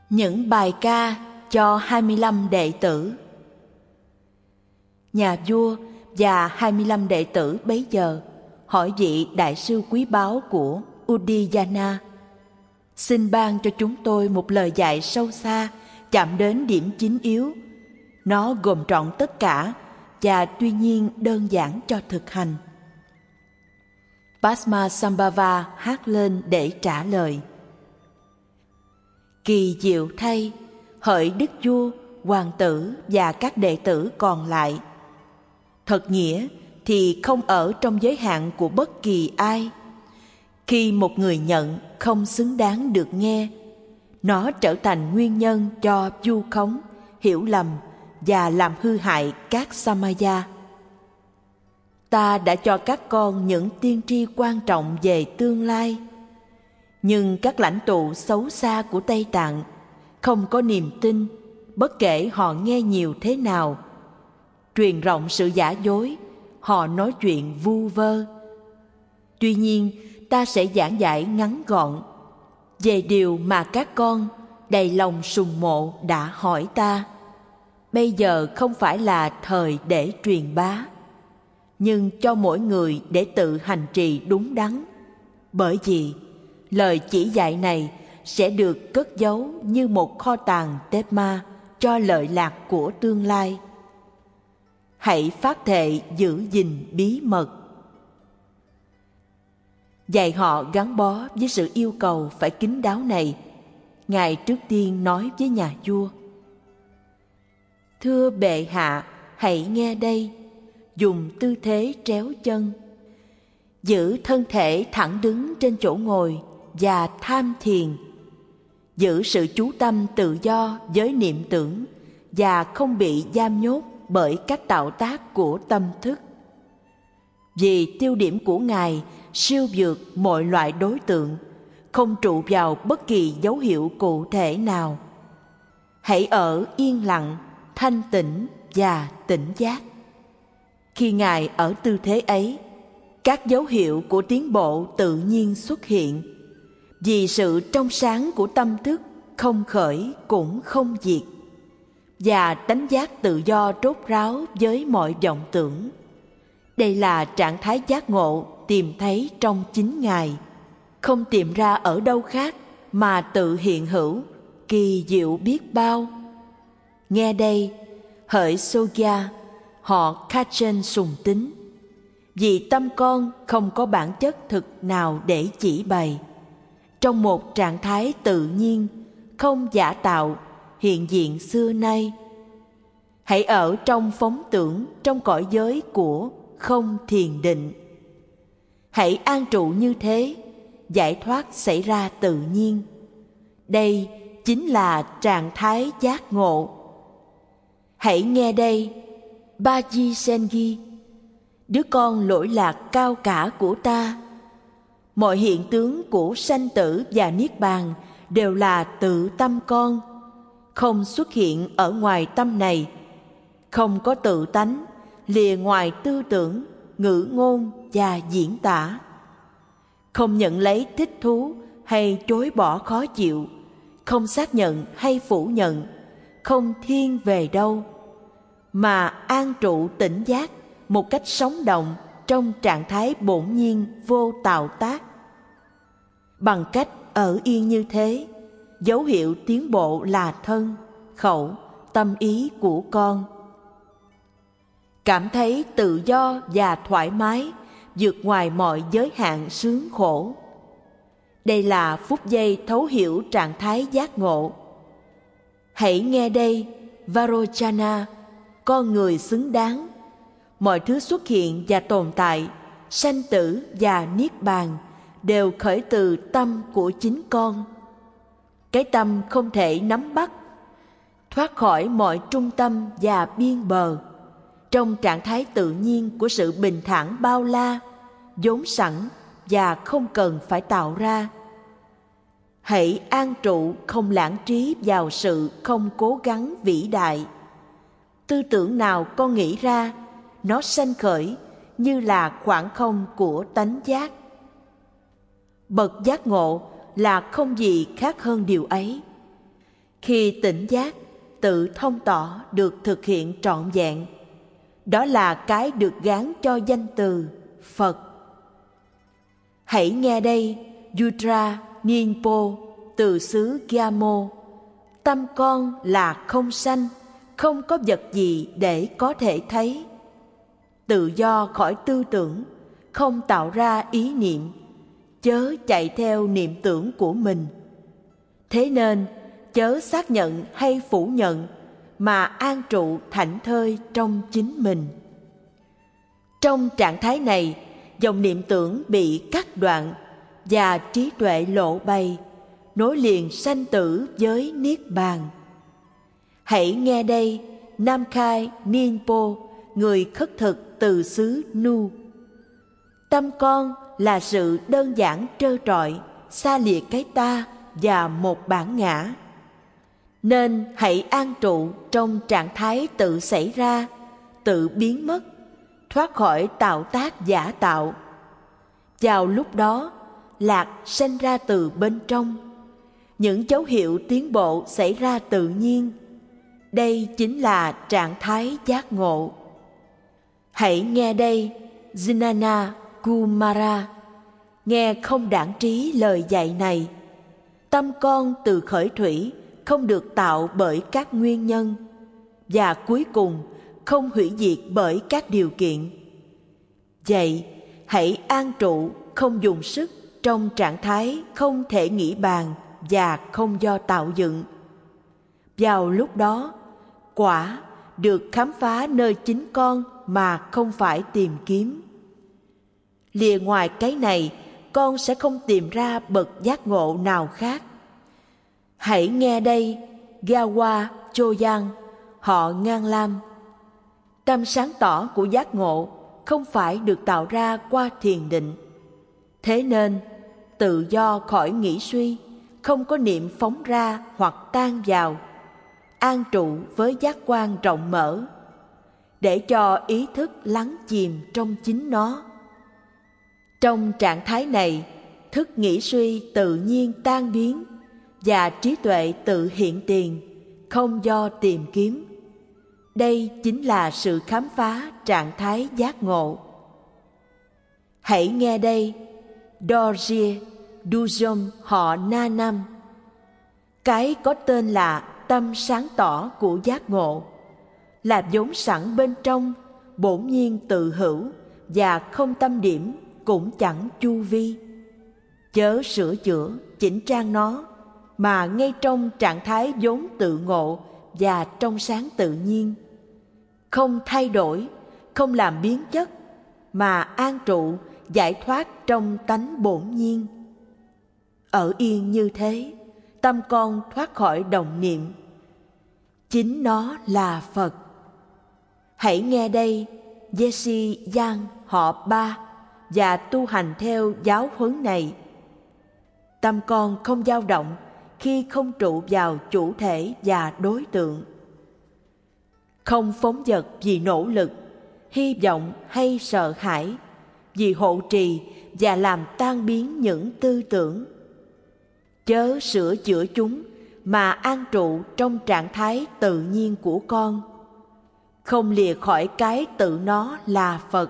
Những bài ca cho 25 đệ tử. Nhà vua và 25 đệ tử bấy giờ hỏi vị đại sư quý báu của Udiyana: xin ban cho chúng tôi một lời dạy sâu xa, chạm đến điểm chính yếu. Nó gồm trọn tất cả và tuy nhiên đơn giản cho thực hành. Padmasambhava hát lên để trả lời: kỳ diệu thay, hỡi đức vua, hoàng tử và các đệ tử còn lại. Thật nghĩa thì không ở trong giới hạn của bất kỳ ai. Khi một người nhận không xứng đáng được nghe, nó trở thành nguyên nhân cho vu khống, hiểu lầm và làm hư hại các samaya. Ta đã cho các con những tiên tri quan trọng về tương lai, nhưng các lãnh tụ xấu xa của Tây Tạng không có niềm tin, bất kể họ nghe nhiều thế nào. Truyền rộng sự giả dối, họ nói chuyện vu vơ. Tuy nhiên, ta sẽ giảng giải ngắn gọn về điều mà các con đầy lòng sùng mộ đã hỏi ta. Bây giờ không phải là thời để truyền bá, nhưng cho mỗi người để tự hành trì đúng đắn. Bởi vì lời chỉ dạy này sẽ được cất giấu như một kho tàng tép ma cho lợi lạc của tương lai. Hãy phát thệ giữ gìn bí mật. Dạy họ gắn bó với sự yêu cầu phải kín đáo này, Ngài trước tiên nói với nhà vua: thưa bệ hạ, hãy nghe đây. Dùng tư thế tréo chân, giữ thân thể thẳng đứng trên chỗ ngồi và tham thiền. Giữ sự chú tâm tự do với niệm tưởng và không bị giam nhốt bởi các tạo tác của tâm thức. Vì tiêu điểm của Ngài siêu vượt mọi loại đối tượng, không trụ vào bất kỳ dấu hiệu cụ thể nào. Hãy ở yên lặng, thanh tĩnh và tỉnh giác. Khi Ngài ở tư thế ấy, các dấu hiệu của tiến bộ tự nhiên xuất hiện, vì sự trong sáng của tâm thức không khởi cũng không diệt, và tánh giác tự do rốt ráo với mọi vọng tưởng. Đây là trạng thái giác ngộ tìm thấy trong chính Ngài, không tìm ra ở đâu khác mà tự hiện hữu, kỳ diệu biết bao. Nghe đây, hỡi Sogya, họ Kachen sùng tín, vì tâm con không có bản chất thực nào để chỉ bày. Trong một trạng thái tự nhiên, không giả tạo, hiện diện xưa nay. Hãy ở trong phóng tưởng, trong cõi giới của không thiền định. Hãy an trụ như thế, giải thoát xảy ra tự nhiên. Đây chính là trạng thái giác ngộ. Hãy nghe đây, Baji Sengi, đứa con lỗi lạc cao cả của ta. Mọi hiện tướng của sanh tử và niết bàn đều là tự tâm con, không xuất hiện ở ngoài tâm này, không có tự tánh, lìa ngoài tư tưởng, ngữ ngôn và diễn tả. Không nhận lấy thích thú hay chối bỏ khó chịu, không xác nhận hay phủ nhận, không thiên về đâu, mà an trụ tỉnh giác một cách sống động trong trạng thái bổn nhiên vô tạo tác. Bằng cách ở yên như thế, dấu hiệu tiến bộ là thân, khẩu, tâm ý của con. Cảm thấy tự do và thoải mái, vượt ngoài mọi giới hạn sướng khổ. Đây là phút giây thấu hiểu trạng thái giác ngộ. Hãy nghe đây, Varochana, con người xứng đáng. Mọi thứ xuất hiện và tồn tại, sanh tử và niết bàn đều khởi từ tâm của chính con. Cái tâm không thể nắm bắt, thoát khỏi mọi trung tâm và biên bờ, trong trạng thái tự nhiên của sự bình thản bao la, vốn sẵn và không cần phải tạo ra. Hãy an trụ không lãng trí vào sự không cố gắng vĩ đại. Tư tưởng nào con nghĩ ra, nó sanh khởi như là khoảng không của tánh giác. Bậc giác ngộ là không gì khác hơn điều ấy. Khi tỉnh giác, tự thông tỏ được thực hiện trọn vẹn. Đó là cái được gán cho danh từ Phật. Hãy nghe đây, Yudra Ninpo từ xứ Gyamo. Tâm con là không sanh, không có vật gì để có thể thấy. Tự do khỏi tư tưởng, không tạo ra ý niệm, chớ chạy theo niệm tưởng của mình. Thế nên, chớ xác nhận hay phủ nhận, mà an trụ thảnh thơi trong chính mình. Trong trạng thái này, dòng niệm tưởng bị cắt đoạn và trí tuệ lộ bày, nối liền sanh tử với niết bàn. Hãy nghe đây, Nam Khai Ninpo, người khất thực từ xứ Nu. Tâm con là sự đơn giản trơ trọi, xa lìa cái ta và một bản ngã. Nên hãy an trụ trong trạng thái tự xảy ra, tự biến mất, thoát khỏi tạo tác giả tạo. Vào lúc đó, lạc sanh ra từ bên trong. Những dấu hiệu tiến bộ xảy ra tự nhiên. Đây chính là trạng thái giác ngộ. Hãy nghe đây, Jnana Kumara, nghe không đãng trí lời dạy này. Tâm con từ khởi thủy không được tạo bởi các nguyên nhân, và cuối cùng không hủy diệt bởi các điều kiện. Vậy, hãy an trụ không dùng sức trong trạng thái không thể nghĩ bàn và không do tạo dựng. Vào lúc đó, quả được khám phá nơi chính con mà không phải tìm kiếm. Lìa ngoài cái này, con sẽ không tìm ra bậc giác ngộ nào khác. Hãy nghe đây, Gawa Choyan, họ Ngan Lam. Tâm sáng tỏ của giác ngộ không phải được tạo ra qua thiền định. Thế nên, tự do khỏi nghĩ suy, không có niệm phóng ra hoặc tan vào, an trụ với giác quan rộng mở, để cho ý thức lắng chìm trong chính nó. Trong trạng thái này, thức nghĩ suy tự nhiên tan biến và trí tuệ tự hiện tiền, không do tìm kiếm. Đây chính là sự khám phá trạng thái giác ngộ. Hãy nghe đây, Dorje Duzom họ Na Nam. Cái có tên là tâm sáng tỏ của giác ngộ, là vốn sẵn bên trong, bổn nhiên tự hữu và không tâm điểm, cũng chẳng chu vi. Chớ sửa chữa, chỉnh trang nó, mà ngay trong trạng thái vốn tự ngộ và trong sáng tự nhiên. Không thay đổi, không làm biến chất, mà an trụ, giải thoát trong tánh bổn nhiên. Ở yên như thế, tâm con thoát khỏi đồng niệm. Chính nó là Phật. Hãy nghe đây, Jesse Yang họ Ba, và tu hành theo giáo huấn này. Tâm con không dao động khi không trụ vào chủ thể và đối tượng. Không phóng dật vì nỗ lực, hy vọng hay sợ hãi, vì hộ trì và làm tan biến những tư tưởng. Chớ sửa chữa chúng, mà an trụ trong trạng thái tự nhiên của con, không lìa khỏi cái tự nó là Phật.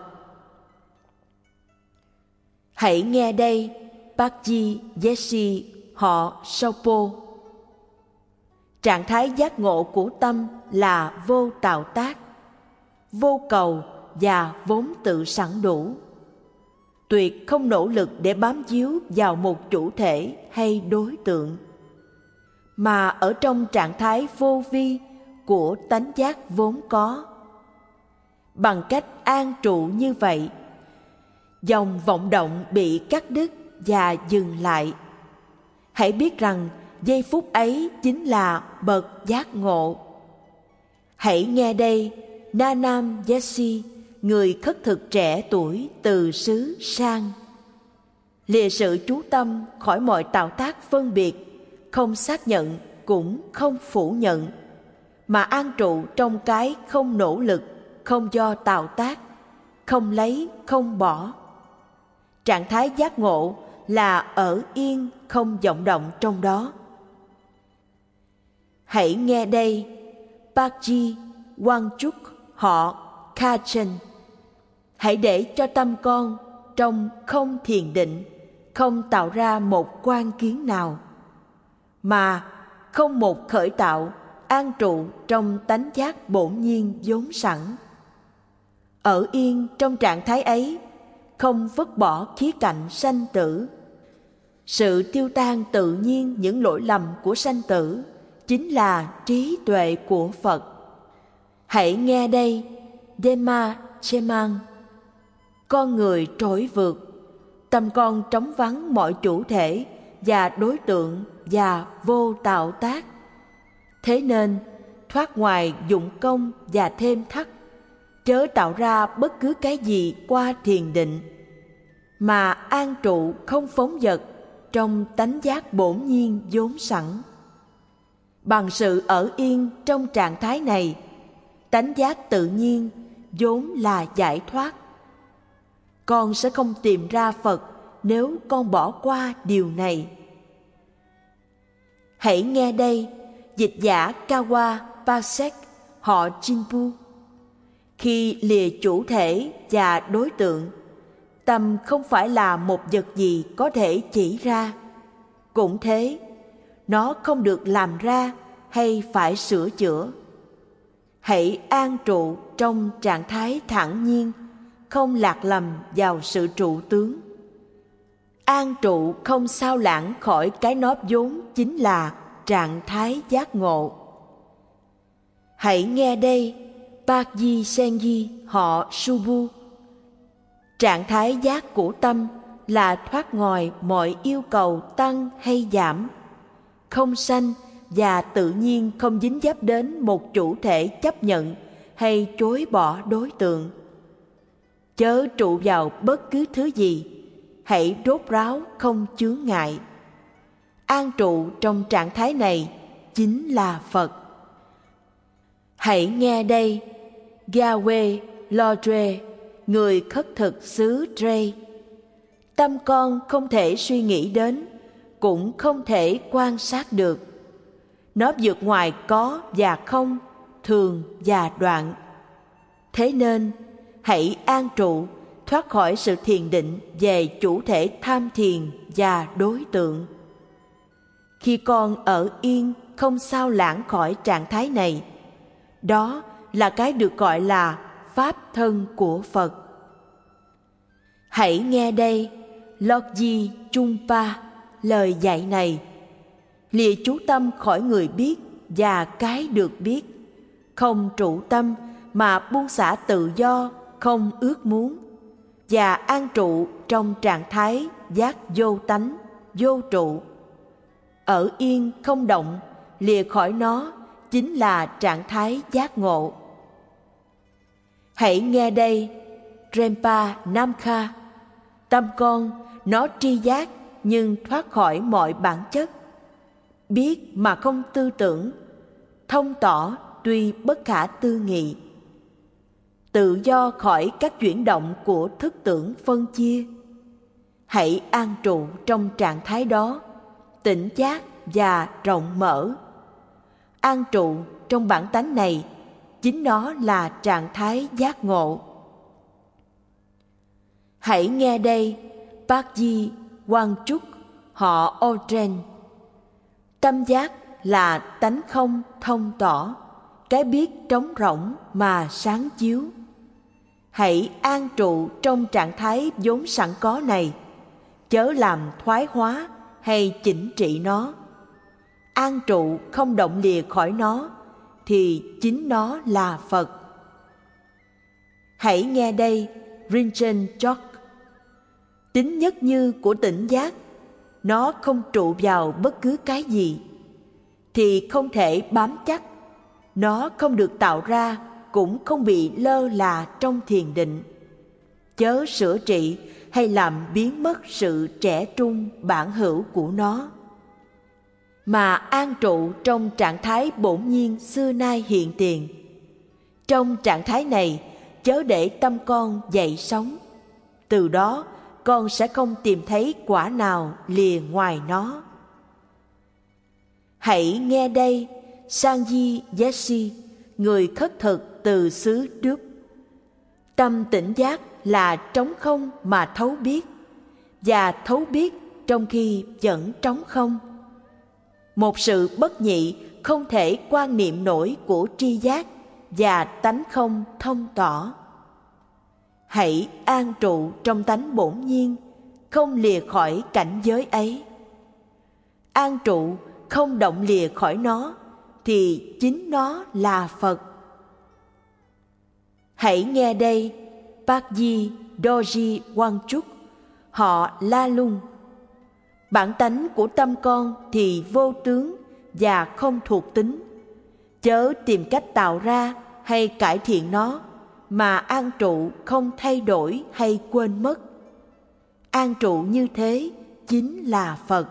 Hãy nghe đây, Pakji Jesse họ Sopo. Trạng thái giác ngộ của tâm là vô tạo tác, vô cầu và vốn tự sẵn đủ. Tuyệt không nỗ lực để bám víu vào một chủ thể hay đối tượng, mà ở trong trạng thái vô vi của tánh giác vốn có. Bằng cách an trụ như vậy, dòng vọng động bị cắt đứt và dừng lại. Hãy biết rằng giây phút ấy chính là bậc giác ngộ. Hãy nghe đây, Na Nam Jesse, người khất thực trẻ tuổi từ xứ Sang. Lìa sự chú tâm khỏi mọi tạo tác phân biệt, không xác nhận cũng không phủ nhận, mà an trụ trong cái không nỗ lực, không do tạo tác, không lấy, không bỏ. Trạng thái giác ngộ là ở yên, không vọng động trong đó. Hãy nghe đây, Pakji Wangchuk họ Kachen. Hãy để cho tâm con trong không thiền định, không tạo ra một quan kiến nào, mà không một khởi tạo, an trụ trong tánh giác bổn nhiên vốn sẵn. Ở yên trong trạng thái ấy, không vứt bỏ khía cạnh sanh tử. Sự tiêu tan tự nhiên những lỗi lầm của sanh tử chính là trí tuệ của Phật. Hãy nghe đây, Dema Chemang. Con người trỗi vượt, tâm con trống vắng mọi chủ thể và đối tượng và vô tạo tác. Thế nên, thoát ngoài dụng công và thêm thắt, chớ tạo ra bất cứ cái gì qua thiền định, mà an trụ không phóng dật trong tánh giác bổn nhiên vốn sẵn. Bằng sự ở yên trong trạng thái này, tánh giác tự nhiên vốn là giải thoát. Con sẽ không tìm ra Phật nếu con bỏ qua điều này. Hãy nghe đây, dịch giả Kawa Pasek họ Chinpu. Khi lìa chủ thể và đối tượng, tâm không phải là một vật gì có thể chỉ ra. Cũng thế, nó không được làm ra hay phải sửa chữa. Hãy an trụ trong trạng thái thản nhiên, không lạc lầm vào sự trụ tướng. An trụ không sao lãng khỏi cái nó vốn chính là trạng thái giác ngộ. Hãy nghe đây, Pakji Senji họ Subu. Trạng thái giác của tâm là thoát ngoài mọi yêu cầu tăng hay giảm, không sanh và tự nhiên không dính dấp đến một chủ thể chấp nhận hay chối bỏ đối tượng. Chớ trụ vào bất cứ thứ gì, hãy rốt ráo không chướng ngại. An trụ trong trạng thái này chính là Phật. Hãy nghe đây, Gawe Lodre, người khất thực xứ Dre. Tâm con không thể suy nghĩ đến, cũng không thể quan sát được. Nó vượt ngoài có và không, thường và đoạn. Thế nên, hãy an trụ, thoát khỏi sự thiền định về chủ thể tham thiền và đối tượng. Khi con ở yên không sao lãng khỏi trạng thái này, đó là cái được gọi là Pháp thân của Phật. Hãy nghe đây, Lodji Chungpa, lời dạy này. Lìa chú tâm khỏi người biết và cái được biết, không trụ tâm mà buông xả tự do, không ước muốn, và an trụ trong trạng thái giác vô tánh, vô trụ. Ở yên không động, lìa khỏi nó chính là trạng thái giác ngộ. Hãy nghe đây, Rempa Namkha. Tâm con, nó tri giác nhưng thoát khỏi mọi bản chất. Biết mà không tư tưởng, thông tỏ tuy bất khả tư nghị. Tự do khỏi các chuyển động của thức tưởng phân chia. Hãy an trụ trong trạng thái đó, tỉnh giác và rộng mở. An trụ trong bản tánh này, chính nó là trạng thái giác ngộ. Hãy nghe đây, Pakji Wangchuk họ Odren. Tâm giác là tánh không thông tỏ, cái biết trống rỗng mà sáng chiếu. Hãy an trụ trong trạng thái vốn sẵn có này, chớ làm thoái hóa hay chỉnh trị nó. An trụ không động lìa khỏi nó, thì chính nó là Phật. Hãy nghe đây, Rinchen Chok. Tính nhất như của tỉnh giác, nó không trụ vào bất cứ cái gì, thì không thể bám chắc. Nó không được tạo ra, cũng không bị lơ là trong thiền định. Chớ sửa trị hay làm biến mất sự trẻ trung bản hữu của nó, mà an trụ trong trạng thái bổn nhiên xưa nay hiện tiền. Trong trạng thái này, chớ để tâm con dậy sóng. Từ đó, con sẽ không tìm thấy quả nào lìa ngoài nó. Hãy nghe đây, Sanji Jesse, người khất thực từ xứ Đức. Tâm tỉnh giác là trống không mà thấu biết, và thấu biết trong khi vẫn trống không. Một sự bất nhị không thể quan niệm nổi của tri giác và tánh không thông tỏ. Hãy an trụ trong tánh bổn nhiên, không lìa khỏi cảnh giới ấy. An trụ không động lìa khỏi nó thì chính nó là Phật. Hãy nghe đây, Pakji Dorji Wangchuk, họ La Lung. Bản tánh của tâm con thì vô tướng và không thuộc tính. Chớ tìm cách tạo ra hay cải thiện nó, mà an trụ không thay đổi hay quên mất. An trụ như thế chính là Phật.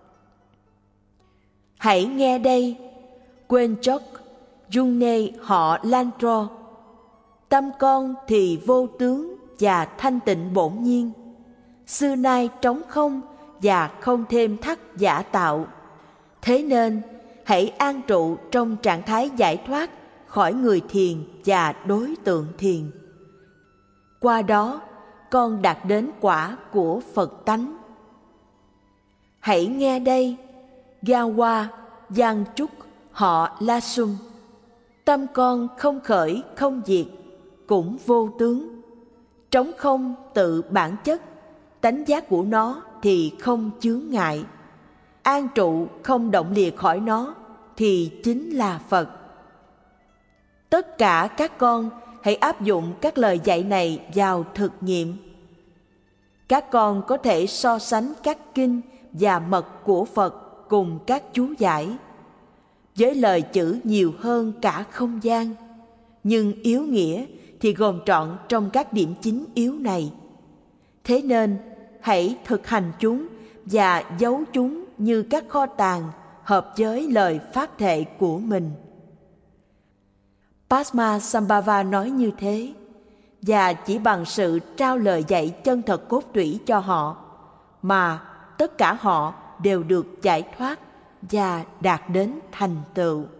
Hãy nghe đây, Quên Chok, Jungne họ Lantro. Tâm con thì vô tướng và thanh tịnh bổn nhiên, xưa nay trống không và không thêm thắt giả tạo. Thế nên hãy an trụ trong trạng thái giải thoát khỏi người thiền và đối tượng thiền. Qua đó con đạt đến quả của Phật tánh. Hãy nghe đây, Gawa Giang Trúc họ La Xuân. Tâm con không khởi không diệt, cũng vô tướng. Trống không tự bản chất, tánh giác của nó thì không chướng ngại. An trụ không động lìa khỏi nó thì chính là Phật. Tất cả các con hãy áp dụng các lời dạy này vào thực nghiệm. Các con có thể so sánh các kinh và mật của Phật cùng các chú giải, với lời chữ nhiều hơn cả không gian, nhưng yếu nghĩa thì gồm trọn trong các điểm chính yếu này. Thế nên hãy thực hành chúng và giấu chúng như các kho tàng hợp với lời pháp thệ của mình. Padmasambhava nói như thế, và chỉ bằng sự trao lời dạy chân thật cốt tủy cho họ mà tất cả họ đều được giải thoát và đạt đến thành tựu.